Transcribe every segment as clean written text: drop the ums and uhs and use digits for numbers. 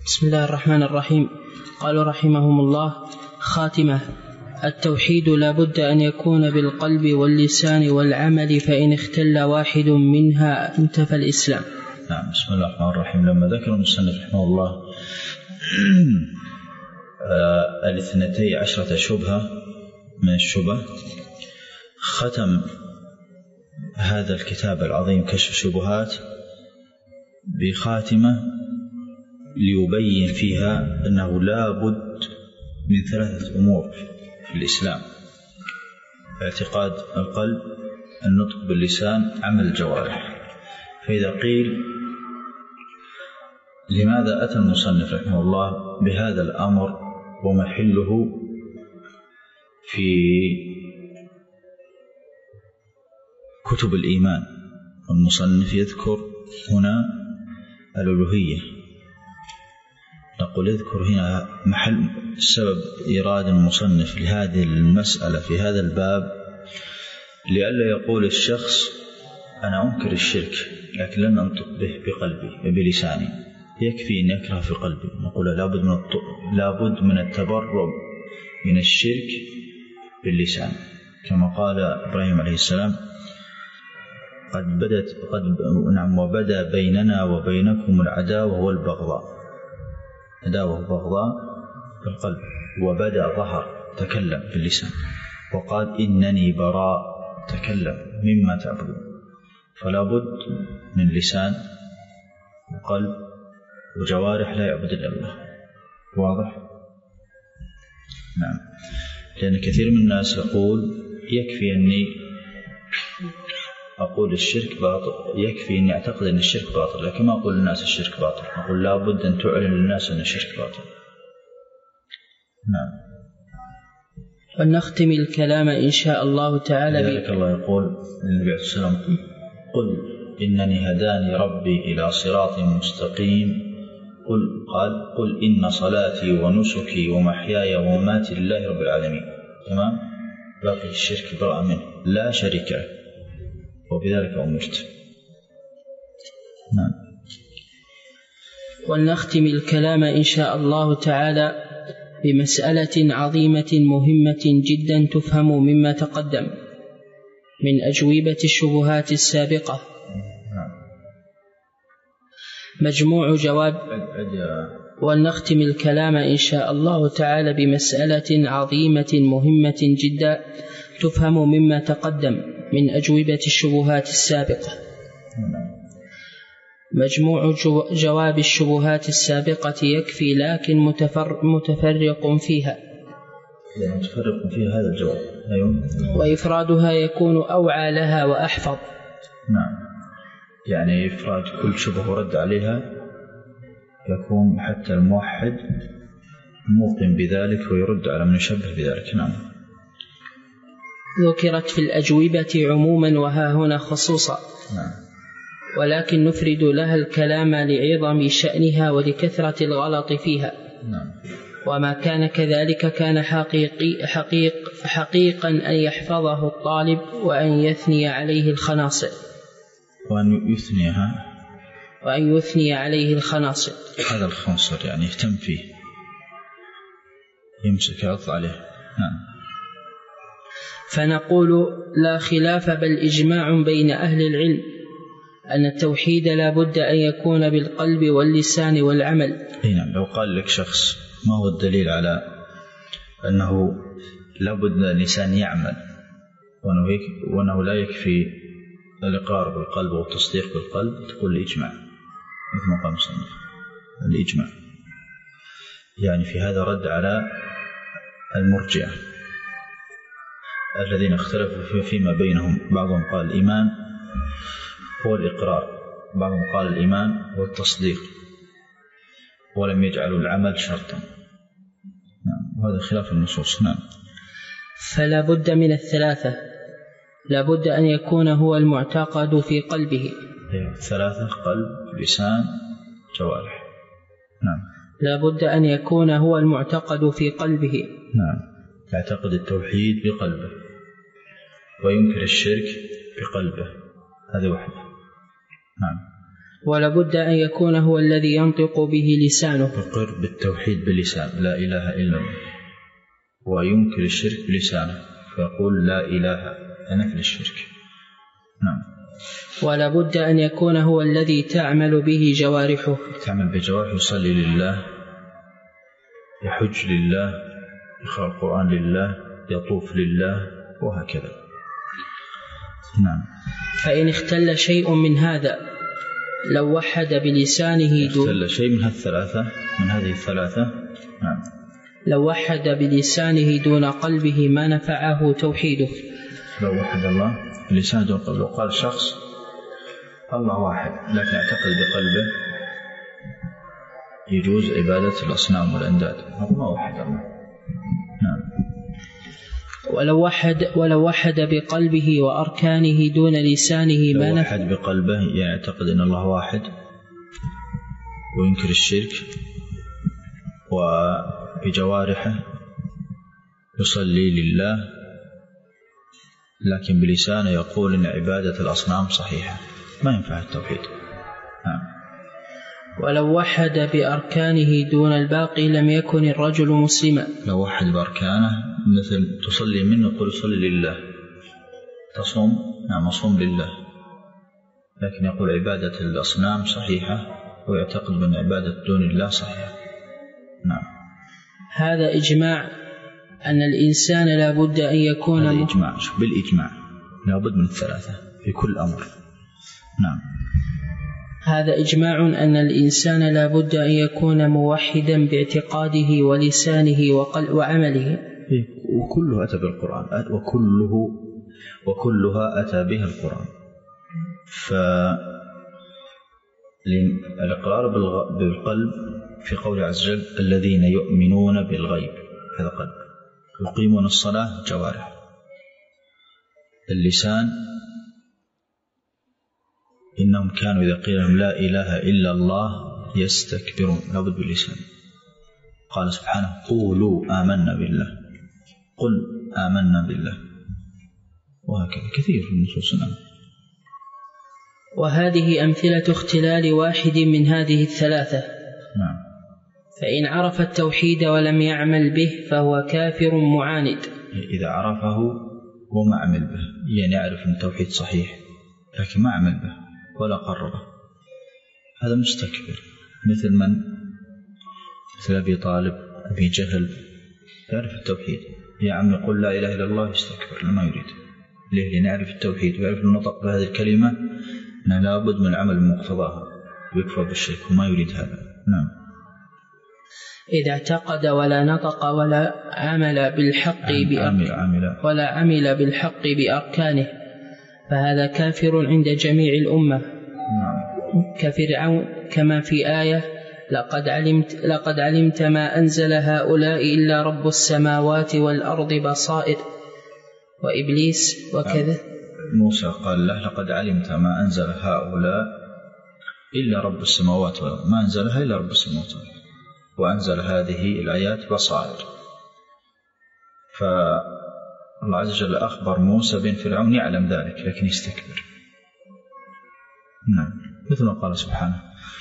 بسم الله الرحمن الرحيم. قالوا رحمهم الله: خاتمة: التوحيد لا بد أن يكون بالقلب واللسان والعمل، فإن اختل واحد منها انتفى الإسلام. نعم. بسم الله الرحمن الرحيم. لما ذكر المصنف رحمه الله 12 شبهة من الشبه، ختم هذا الكتاب العظيم كشف الشبهات بخاتمة ليبين فيها أنه لا بد من 3 أمور في الإسلام: اعتقاد القلب، النطق باللسان، عمل الجوارح. فإذا قيل لماذا أتى المصنف رحمه الله بهذا الأمر ومحله في كتب الإيمان، المصنف يذكر هنا الألوهية، نقول يذكر هنا محل سبب إيراد المصنف لهذه المسألة في هذا الباب، لئلا يقول الشخص أنا أنكر الشرك لكن لن أنطق به بقلبي بلساني، يكفي أن يكره في قلبي. نقول لابد من التبرؤ من الشرك باللسان، كما قال إبراهيم عليه السلام: وبدأ بيننا وبينكم العداوة والبغضاء. عداوة وبغضاء بالقلب، وبدأ ظهر تكلم باللسان، وقال إنني براء تكلم مما تعبدون. فلا بد من لسان وقلب وجوارح لا يعبد إلا الله. واضح؟ نعم. لأن كثير من الناس يقول يكفي أني أقول الشرك باطل، يكفي أني أعتقد أن الشرك باطل، لكن ما أقول للناس الشرك باطل، أقول لا بد أن تعلن للناس أن الشرك باطل. نعم. ونختم الكلام إن شاء الله تعالى لذلك الله يقول للنبي عليه الصلاة والسلام: قل إنني هداني ربي إلى صراط مستقيم، قل إن صلاتي ونسكي ومحياي ومماتي لله رب العالمين. تمام؟ باقي الشرك براء منه لا شريك له، وبذلك أمرت. نعم. ونختم الكلام إن شاء الله تعالى بمسألة عظيمة مهمة جدا تفهم مما تقدم من أجوبة الشبهات السابقة. مجموع جواب. ونختم الكلام إن شاء الله تعالى بمسألة عظيمة مهمة جدا تفهم مما تقدم من أجوبة الشبهات السابقة. مجموع جواب الشبهات السابقة يكفي، لكن متفرق فيها. متفرق فيها هذا الجواب. أيوه. وإفرادها يكون أوعى لها وأحفظ. نعم. يعني إفراد كل شبهة ورد عليها يكون حتى الموحد موقن بذلك ويرد على من يشبه بذلك. نعم. ذكرت في الأجوبة عموما وها هنا خصوصا. نعم. ولكن نفرد لها الكلام لعظم شأنها ولكثرة الغلط فيها. نعم. وما كان كذلك كان حقيقا أن يحفظه الطالب وأن يثني عليه الخناصر. وأن يثني عليه الخناصر. هذا الخنصر يعني يهتم فيه، يمسك يعض عليه. نعم. فنقول لا خلاف بل إجماع بين أهل العلم أن التوحيد لا بد أن يكون بالقلب واللسان والعمل. نعم. لو قال لك شخص ما هو الدليل على أنه لا بد الإنسان يعمل وأنه لا يكفي الإقرار بالقلب والتصديق بالقلب، تقول الإجماع، مثل ما قال المصنف الإجماع. يعني في هذا رد على المرجئة الذين اختلفوا فيما بينهم. بعضهم قال الإيمان هو الإقرار، بعضهم قال الإيمان هو التصديق، ولم يجعلوا العمل شرطا. نعم. وهذا خلاف النصوص. نعم. فلا بد من الثلاثة، لا بد أن يكون هو المعتقد في قلبه. 3: قلب، لسان، جوارح. نعم. لا بد أن يكون هو المعتقد في قلبه. نعم. يعتقد التوحيد بقلبه وينكر الشرك بقلبه، هذه واحدة. نعم. ولابد أن يكون هو الذي ينطق به لسانه. يقر بالتوحيد بلسان لا إله إلا الله، وينكر الشرك بلسانه فيقول لا إله، نفي الشرك. نعم. ولابد أن يكون هو الذي تعمل به جوارحه. تعمل بجوارحه، يصلي لله، يحج لله، يقرأ القرآن لله، يطوف لله، وهكذا. نعم. فإن اختل شيء من هذا لو وحد بلسانه اختل شيء من هذه الثلاثة. نعم. لو وحد بلسانه دون قلبه ما نفعه توحيده. لو وحد الله بلسانه دون قلبه، قال شخص الله واحد لكن اعتقد بقلبه يجوز عبادة الأصنام والأنداد، هذا ما وحد الله. نعم. ولو وحد بقلبه وأركانه دون لسانه ما لو وحد بقلبه يعني يعتقد أن الله واحد وينكر الشرك، وبجوارحه يصلي لله لكن بلسانه يقول أن عبادة الأصنام صحيحة، ما ينفع التوحيد. نعم. ولو وحد بأركانه دون الباقي لم يكن الرجل مسلما. لو وحد بأركانه مثل تصلي منه يقول صلي لله، تصوم نعم صوم لله، لكن يقول عبادة الأصنام صحيحة ويعتقد بأن عبادة دون الله صحيحة. نعم. هذا إجماع أن الإنسان لا بد أن يكون هذا إجماع بالإجماع لا بد من الثلاثة في كل أمر. نعم. هذا إجماع أن الإنسان لا بد أن يكون موحدا باعتقاده ولسانه وعمله. وكله أتى بالقرآن، وكلها أتى بها القرآن. فالإقرار بالقلب في قول عز وجل الذين يؤمنون بالغيب، هذا قلب. يقيمون الصلاة جوارح. اللسان إنهم كانوا إذا قيل لهم لا إله إلا الله يستكبرون، لابد باللسان. قال سبحانه قولوا آمنا بالله، قل آمنا بالله، وهكذا كثير في النصوص. وهذه أمثلة اختلال واحد من هذه الثلاثة. نعم. فإن عرف التوحيد ولم يعمل به فهو كافر معاند. إذا عرفه وما عمل به، يعني يعرف أن التوحيد صحيح لكن ما عمل به ولا قربه، هذا مستكبر. مثل أبي طالب، أبي جهل، يعرف التوحيد، يا عم يقول لا إله إلا الله، يستكبر لما يريد. ليه؟ لأن يعرف التوحيد ويعرف النطق بهذه الكلمة أنه لابد من العمل بمقتضاها ويكفر بالشرك وما يريد هذا. نعم. إذا اعتقد ولا نطق ولا عمل بالحق ولا عمل بالحق بأركانه فهذا كافر عند جميع الأمة. كفرعون، كما في آية لقد علمت ما أنزل هؤلاء إلا رب السماوات والأرض بصائر. وإبليس وكذا. موسى قال له لقد علمت ما أنزل هؤلاء إلا رب السماوات والأرض، ما أنزلها إلا رب السماوات والأرض، وأنزل هذه الآيات بصائر. فالله عز وجل أخبر موسى بن فرعون يعلم ذلك لكن يستكبر. نعم. مثل ما قال سبحانه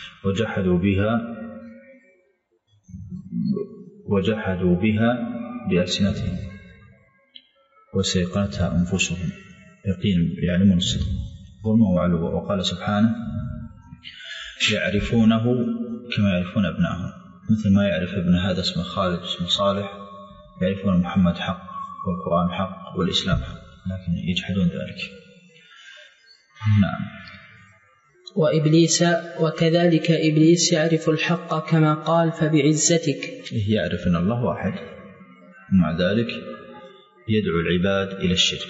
وجحدوا بها بألسنتهم وسيقنتها أنفسهم يقين يعلمون الصدق ظلما وعلوا. وقال سبحانه يعرفونه كما يعرفون أبنائهم، مثل ما يعرف ابن هذا اسمه خالد اسمه صالح، يعرفون محمد حق والقرآن حق والإسلام حق لكن يجحدون ذلك. نعم. وإبليس وكذلك إبليس يعرف الحق كما قال فبعزتك، يعرف أن الله واحد، مع ذلك يدعو العباد إلى الشرك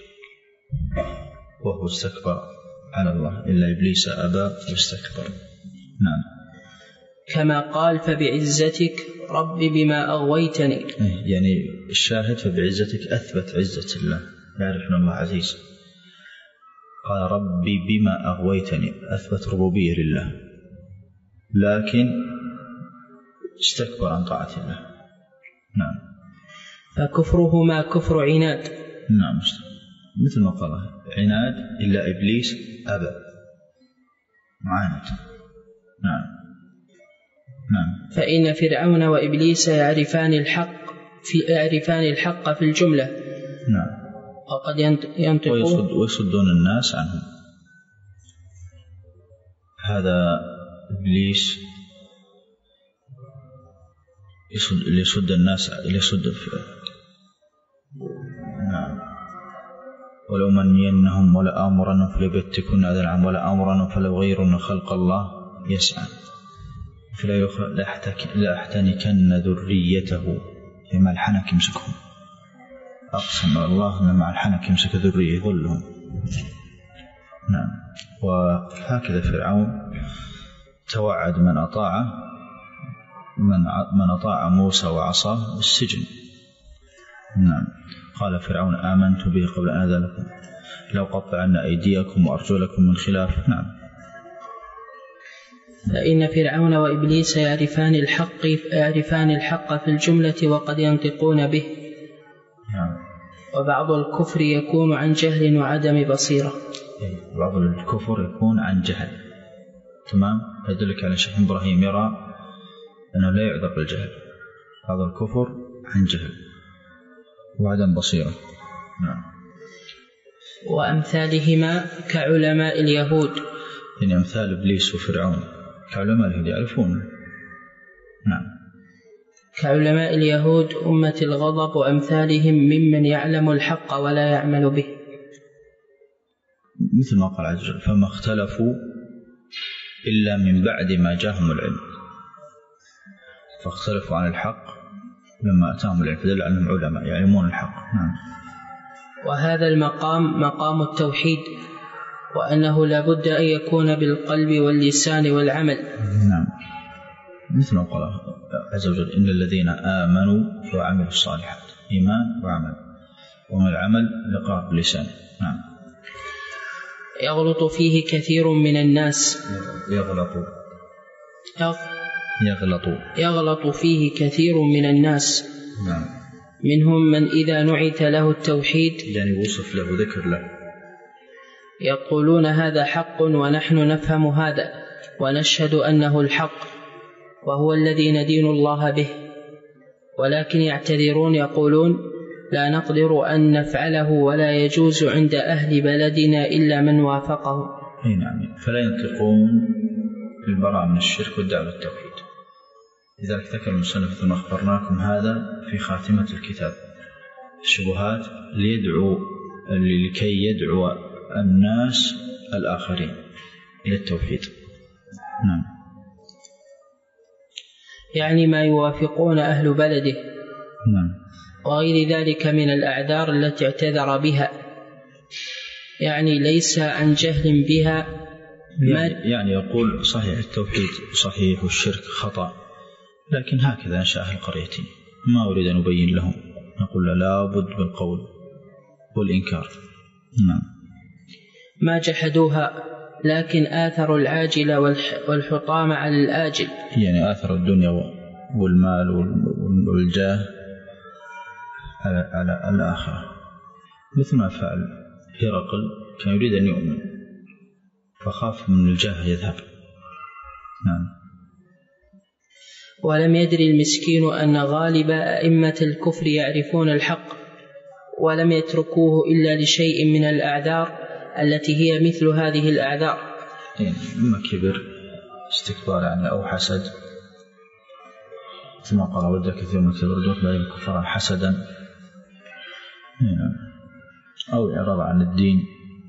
وهو استكبر على الله، إلا إبليس أبى واستكبر. نعم. كما قال فبعزتك رب بما أغويتني، يعني الشاهد فبعزتك أثبت عزة الله، يعرف أن الله عزيز. قال ربي بما أغويتني، أثبت ربوبية لله لكن استكبر عن طاعة الله. نعم. فكفرهما كفر عناد. نعم، مثل ما قال عناد إلا إبليس أبى. معاند. نعم. فإن فرعون وإبليس يعرفان الحق في الجملة. نعم. وقد ينطقون ويصدون الناس عنهم. هذا إبليس يصد الناس، نعم. ولو منينهم ولا آمرنهم فليبتكن هذا العام ولا آمرنهم فليغيرن خلق الله يسعى لأحتنكن ذريته. مع الحنك يمسكهم، أقسم الله أن مع الحنك يمسك ذرية يظلهم. نعم. وهكذا فرعون توعد من أطاع موسى وعصاه بالسجن. نعم. قال فرعون آمنت به قبل أن آذن لكم لو قطعن أيديكم وأرجلكم من خلاف. نعم. فإن فرعون وإبليس يعرفان الحق في الجملة وقد ينطقون به. نعم. وبعض الكفر يكون عن جهل وعدم بصيرة. بعض الكفر يكون عن جهل. تمام. يدلك على شيخ إبراهيم يرى أنه لا يعذر بالجهل. بعض الكفر عن جهل وعدم بصيرة. نعم. وأمثالهما كعلماء اليهود، يعني أمثال إبليس وفرعون كعلماء اليهود يعرفون. نعم. كعلماء اليهود أمة الغضب وأمثالهم ممن يعلم الحق ولا يعمل به. مثل ما قال عز وجل فما اختلفوا إلا من بعد ما جاءهم العلم، فاختلفوا عن الحق لما أتاهم العلم، فدل أنهم علماء يعلمون الحق. نعم. وهذا المقام مقام التوحيد، وأنه لا بد أن يكون بالقلب واللسان والعمل. نعم. مثل ما قال عز وجل إن الذين آمنوا وعملوا الصالحات، إيمان وعمل، وما العمل لقاء باللسان. نعم. يغلط فيه كثير من الناس. يغلط فيه كثير من الناس. نعم. منهم من إذا نعت له التوحيد، يعني وصف له ذكر له، يقولون هذا حق ونحن نفهم هذا ونشهد أنه الحق وهو الذي ندين الله به، ولكن يعتذرون يقولون لا نقدر أن نفعله ولا يجوز عند أهل بلدنا إلا من وافقه. نعم. فلا ينطقون بالبراءة من الشرك والدعوة للتوحيد. لذلك ذكر المصنف ثم أخبرناكم هذا في خاتمة الكتاب الشبهات لكي يدعو الناس الآخرين إلى التوحيد. نعم. يعني ما يوافقون أهل بلده. نعم. وغير ذلك من الأعذار التي اعتذر بها، يعني ليس عن جهل بها. يعني يقول صحيح التوحيد صحيح والشرك خطأ، لكن هكذا أنشأ أهل قريتي، ما أريد أن أبين لهم، نقول لا بد بالقول والإنكار. نعم. ما جحدوها لكن آثروا العاجل والحطام على الآجل، يعني آثروا الدنيا والمال والجاه على الآخرة، مثل ما فعل هرقل، كان يريد أن يؤمن فخاف من الجاه يذهب. نعم. ولم يدري المسكين أن غالب أئمة الكفر يعرفون الحق ولم يتركوه إلا لشيء من الأعذار التي هي مثل هذه الأعذار، يعني إما كبر استكبار يعني أو حسد، ثم قال ود كثير من كبر بعد الكفار حسدا، أو إعراض عن الدين،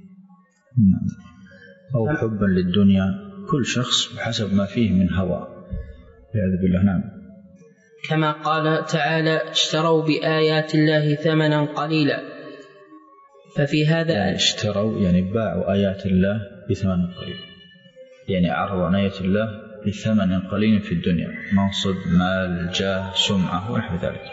أو حبا للدنيا، كل شخص بحسب ما فيه من هوى والعياذ بالله. نعم. كما قال تعالى اشتروا بآيات الله ثمنا قليلا، ففي هذا يعني اشتروا يعني باعوا آيات الله بثمن قليل، يعني أعرضوا عن آيات الله بثمن قليل في الدنيا، منصب مال جاه سمعة ونحو ذلك.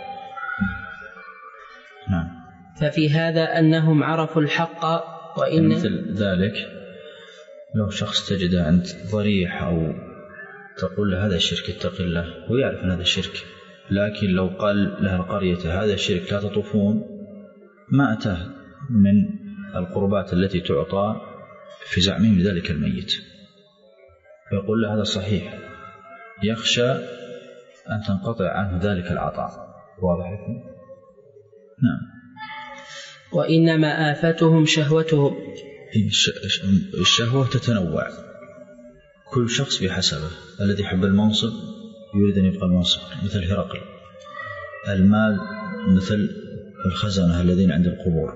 نعم. ففي هذا أنهم عرفوا الحق، وإن مثل ذلك لو شخص تجد عند ضريح أو تقول له هذا شرك اتق الله، ويعرف أن هذا شرك، لكن لو قال له القرية هذا شرك لا تطوفون، ما أتاه من القربات التي تعطى في زعمهم لذلك الميت. ويقول له هذا صحيح، يخشى أن تنقطع عنه ذلك العطاء. واضح لكم؟ نعم. وإنما آفتهم شهوتهم. الشهوة تتنوع، كل شخص بحسبه. الذي يحب المنصب يريد أن يبقى المنصب مثل هرقل، المال مثل الخزنة الذين عند القبور،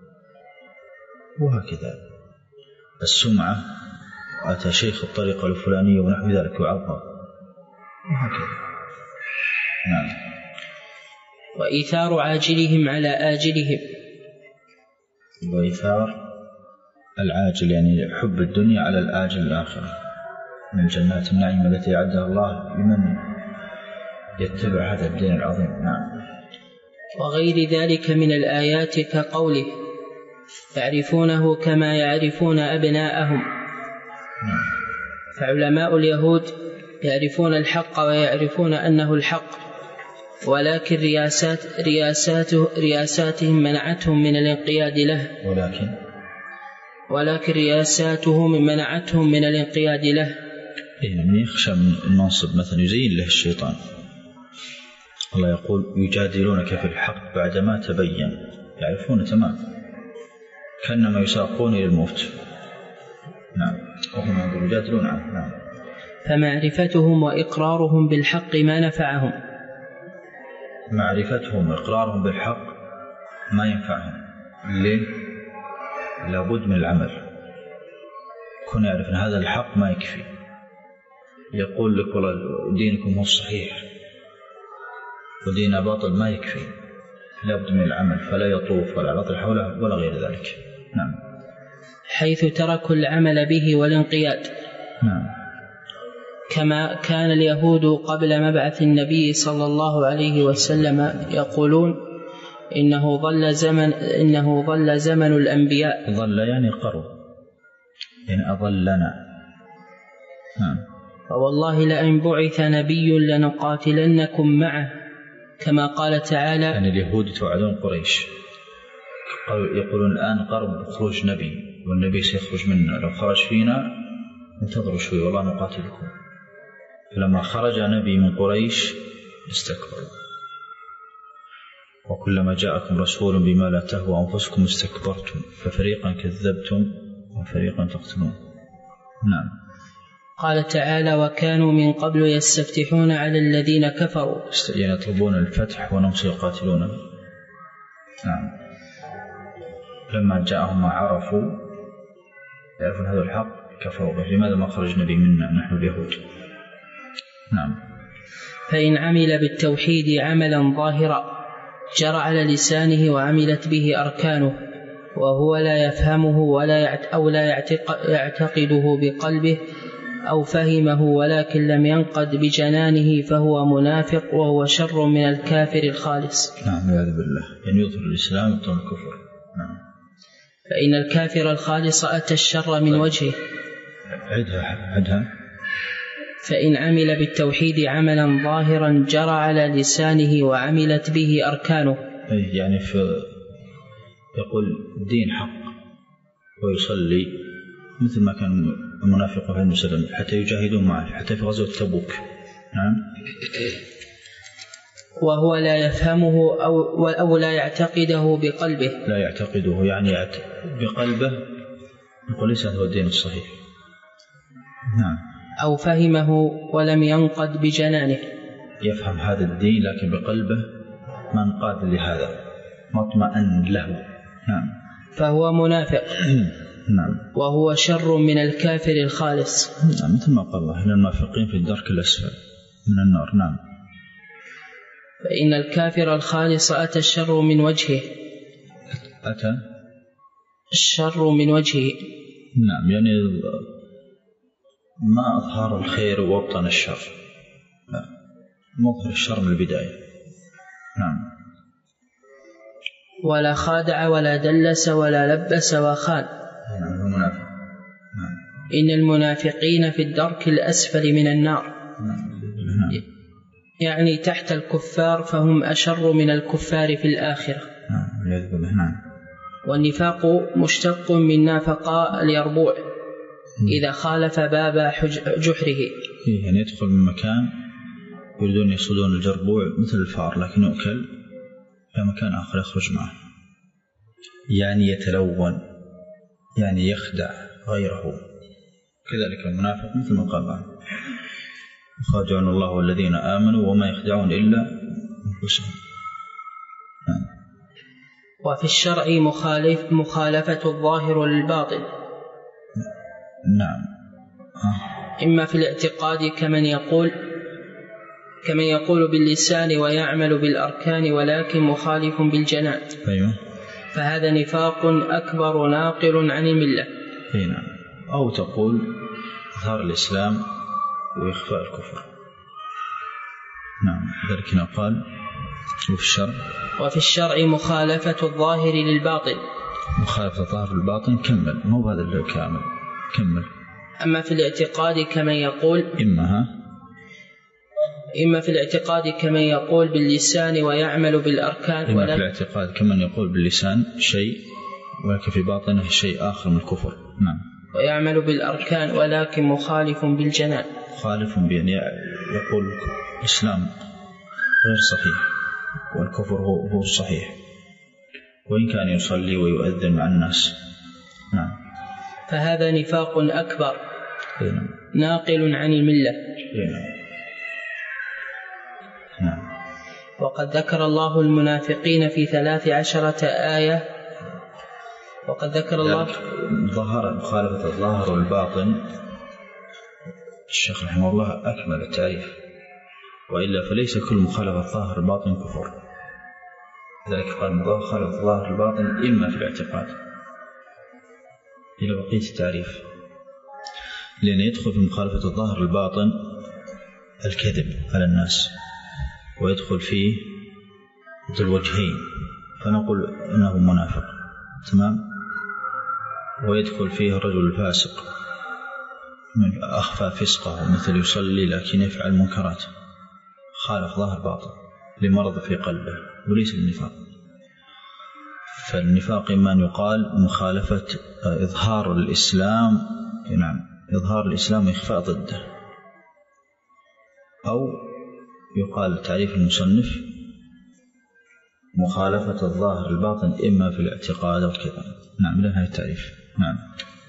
وهكذا. السمعة، أتى شيخ الطريقة الفلانية ونحو ذلك يعظم، وهكذا. نعم. وإيثار عاجلهم على آجلهم. وإيثار العاجل يعني حب الدنيا على الآجل الآخرة من جنات النعيم التي أعدها الله لمن يتبع هذا الدين العظيم. نعم. وغير ذلك من الآيات كقوله يعرفونه كما يعرفون أبناءهم. فعلماء اليهود يعرفون الحق ويعرفون أنه الحق، ولكن رياساتهم منعتهم من الانقياد له. ولكن رياساتهم منعتهم من الانقياد له. من يخشى من المنصب مثلا يزين له الشيطان. الله يقول يجادلونك في الحق بعدما تبين، يعرفون تمام كأنما يساقون إلى الموت. نعم. وهم يجادلون عنه. نعم. فمعرفتهم وإقرارهم بالحق ما نفعهم. معرفتهم وإقرارهم بالحق ما ينفعهم. ليه؟ لابد من العمل. كن يعرف أن هذا الحق ما يكفي، يقول لك والله دينكم هو الصحيح ودين باطل، ما يكفي، لابد من العمل، فلا يطوف ولا يعطي حوله ولا غير ذلك. نعم. حيث تركوا العمل به والانقياد. نعم. كما كان اليهود قبل مبعث النبي صلى الله عليه وسلم يقولون إنه ظل زمن الأنبياء. ظل يعني قرب، يعني أظلنا. نعم. فوالله لئن بعث نبي لنقاتلنكم معه، كما قال تعالى. يعني اليهود توعدون قريش، يقولون الآن قرب خروج نبي والنبي سيخرج منا، لو خرج فينا انتظروا شوي والله نقاتلكم. فلما خرج نبي من قريش استكبروا، وكلما جاءكم رسول بما لا تهوى أنفسكم استكبرتم ففريقا كذبتم وفريقا تقتلون. نعم. قال تعالى وكانوا من قبل يستفتحون على الذين كفروا، يعني يطلبون الفتح وهم سيقاتلون. نعم. لما جاءهم ما عرفوا يعرفون هذا الحق كفروا به. لماذا ما خرج نبي منا نحن اليهود؟ نعم. فإن عمل بالتوحيد عملا ظاهرا جرى على لسانه وعملت به أركانه، وهو لا يفهمه أو لا يعتقده بقلبه أو فهمه ولكن لم ينقد بجنانه، فهو منافق وهو شر من الكافر الخالص. نعم. والعياذ بالله. يعني يظهر الإسلام يبطن الكفر. نعم. فإن الكافر الخالص أتى الشر من وجهه. عدها. فإن عمل بالتوحيد عملا ظاهرا جرى على لسانه وعملت به أركانه. يعني يقول الدين حق ويصلي مثل ما كان المنافق في المسلم حتى يجاهدون معه حتى في غزوة تبوك. نعم. وهو لا يفهمه أو لا يعتقده بقلبه. لا يعتقده يعني بقلبه، يقول ليس هذا الدين الصحيح. نعم. أو فهمه ولم ينقد بجنانه. يفهم هذا الدين لكن بقلبه ما انقاد لهذا، ما اطمأن له. نعم. فهو منافق. نعم. وهو شر من الكافر الخالص. نعم. مثل ما قال الله إن المنافقين في الدرك الأسفل من النار. نعم. فإن الكافر الخالص أتى الشر من وجهه. أتى الشر من وجهه. نعم. يعني ما أظهر الخير وابطن الشر، لا، مظهر الشر من البداية. نعم. ولا خادع ولا دلس ولا لبس وخان. نعم. المنافق. نعم. إن المنافقين في الدرك الأسفل من النار. نعم. يعني تحت الكفار، فهم أشر من الكفار في الآخرة. نعم. والنفاق مشتق من نافقاء اليربوع. إذا خالف باب جحره. يعني يدخل من مكان يريدون يصودون الجربوع مثل الفار لكن يؤكل في مكان آخر يخرج معه. يعني يتلون، يعني يخدع غيره. كذلك المنافق مثل ما قال يخادعون الله والذين آمنوا وما يخدعون إلا أنفسهم. وفي الشرع مخالفة الظاهر للباطن. نعم. إما في الاعتقاد كمن يقول باللسان ويعمل بالأركان ولكن مخالف بالجنان. أيوة. فهذا نفاق أكبر ناقل عن الملة. نعم. أو تقول إظهار الإسلام وإخفاء الكفر. نعم. ذلك قال وفي الشرع مخالفة الظاهر للباطن. مخالفة الظاهر للباطن. كمل، مو هذا الكامل، كمل. أما في الاعتقاد كمن يقول إما في الاعتقاد كمن يقول باللسان ويعمل بالأركان. إما في الاعتقاد كمن يقول باللسان شيء ولكن في باطنه شيء آخر من الكفر. نعم. ويعمل بالأركان ولكن مخالف بالجنان. مخالف بأن يقول الإسلام غير صحيح والكفر هو الصحيح وإن كان يصلي ويؤذن مع الناس. نعم. فهذا نفاق أكبر ناقل عن الملة. نعم. وقد ذكر الله المنافقين في 13 آية. وقد ذكر الله مخالفة الظاهر والباطن. الشيخ رحمه الله أكمل التعريف، وإلا فليس كل مخالفة الظاهر والباطن كفر. لذلك قال مخالفة الظاهر والباطن إما في الاعتقاد إلى بقية التعريف، لأن يدخل في مخالفة الظاهر والباطن الكذب على الناس، ويدخل فيه ذو الوجهين فنقول إنه منافق. تمام. ويدخل فيه الرجل الفاسق من أخفى فسقه مثل يصلي لكن يفعل منكرات، خالف ظاهر باطن لمرض في قلبه وليس النفاق. فالنفاق إما أن يقال مخالفة إظهار الإسلام، نعم، إظهار الإسلام وإخفاء ضده، أو يقال تعريف المصنف مخالفة الظاهر الباطن إما في الاعتقاد والكذب. نعم، لها التعريف. نعم.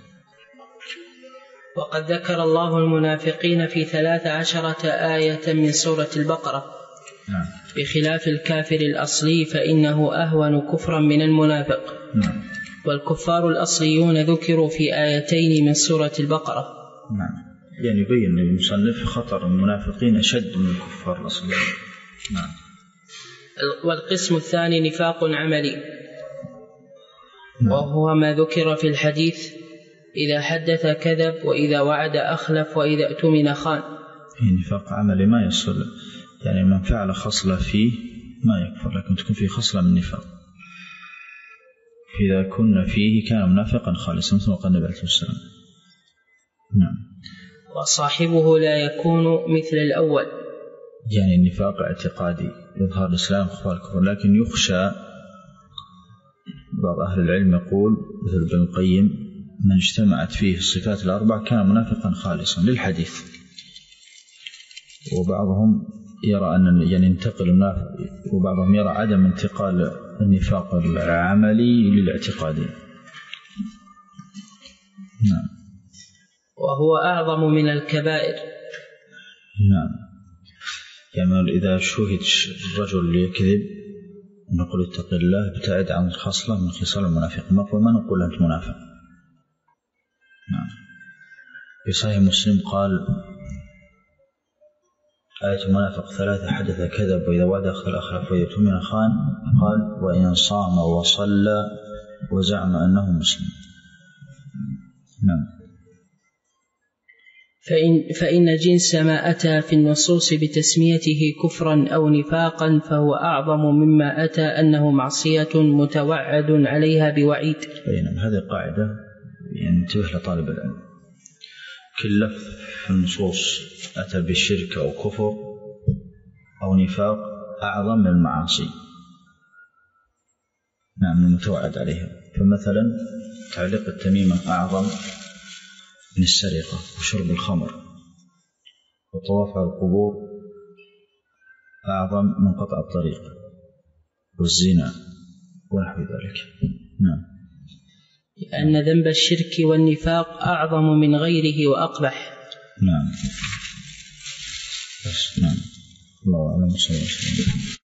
وقد ذكر الله المنافقين في 13 آية من سورة البقرة. نعم. بخلاف الكافر الأصلي فإنه أهون كفرا من المنافق. نعم. والكفار الأصليون ذكروا في آيتين من سورة البقرة. نعم. يعني يبين المصنف خطر المنافقين أشد من الكفار الأصليين. نعم. والقسم الثاني نفاق عملي. نعم. وهو ما ذكر في الحديث: إذا حدث كذب، وإذا وعد أخلف، وإذا اؤتمن خان. نفاق عملي ما يصل، يعني من فعل خصلة فيه ما يكفر، لكن تكون فيه خصلة من نفاق. إذا كنا فيه كان منافقا خالصا مثل ما قال النبي عليه الصلاة والسلام. نعم. وصاحبه لا يكون مثل الأول، يعني النفاق اعتقادي يظهر الإسلام إخفاء الكفر، لكن يخشى. بعض أهل العلم يقول مثل ابن القيم: من اجتمعت فيه الصفات الأربع كان منافقا خالصا للحديث. وبعضهم يرى أن يعني ينتقل النافق، وبعضهم يرى عدم انتقال النفاق العملي للاعتقادي. نعم. وهو أعظم من الكبائر. نعم. يعني إذا شهد الرجل يكذب نقول اتق الله، ابتعد عن خصلة من خصال المنافق، ما نقول أنت منافق. نعم. في صحيح مسلم قال: آية المنافق 3: حدث كذب، وإذا وعد أخلف، وإذا اؤتمن خان. قال: وإن صام وصلى وزعم أنه مسلم. نعم. فإن جنس ما أتى في النصوص بتسميته كفرا أو نفاقا فهو أعظم مما أتى أنه معصية متوعد عليها بوعيد. هذه قاعدة ينتبه لطالب العلم: كل لفظ في النصوص أتى بالشرك أو كفر أو نفاق أعظم من المعاصي، نعم، المتوعد عليها. فمثلا تعليق التميمة أعظم من السرقة وشرب الخمر والطواف على القبور أعظم من قطع الطريق والزنا ونحو ذلك. نعم. لأن ذنب الشرك والنفاق أعظم من غيره وأقبح. نعم. نعم. الله أعلم.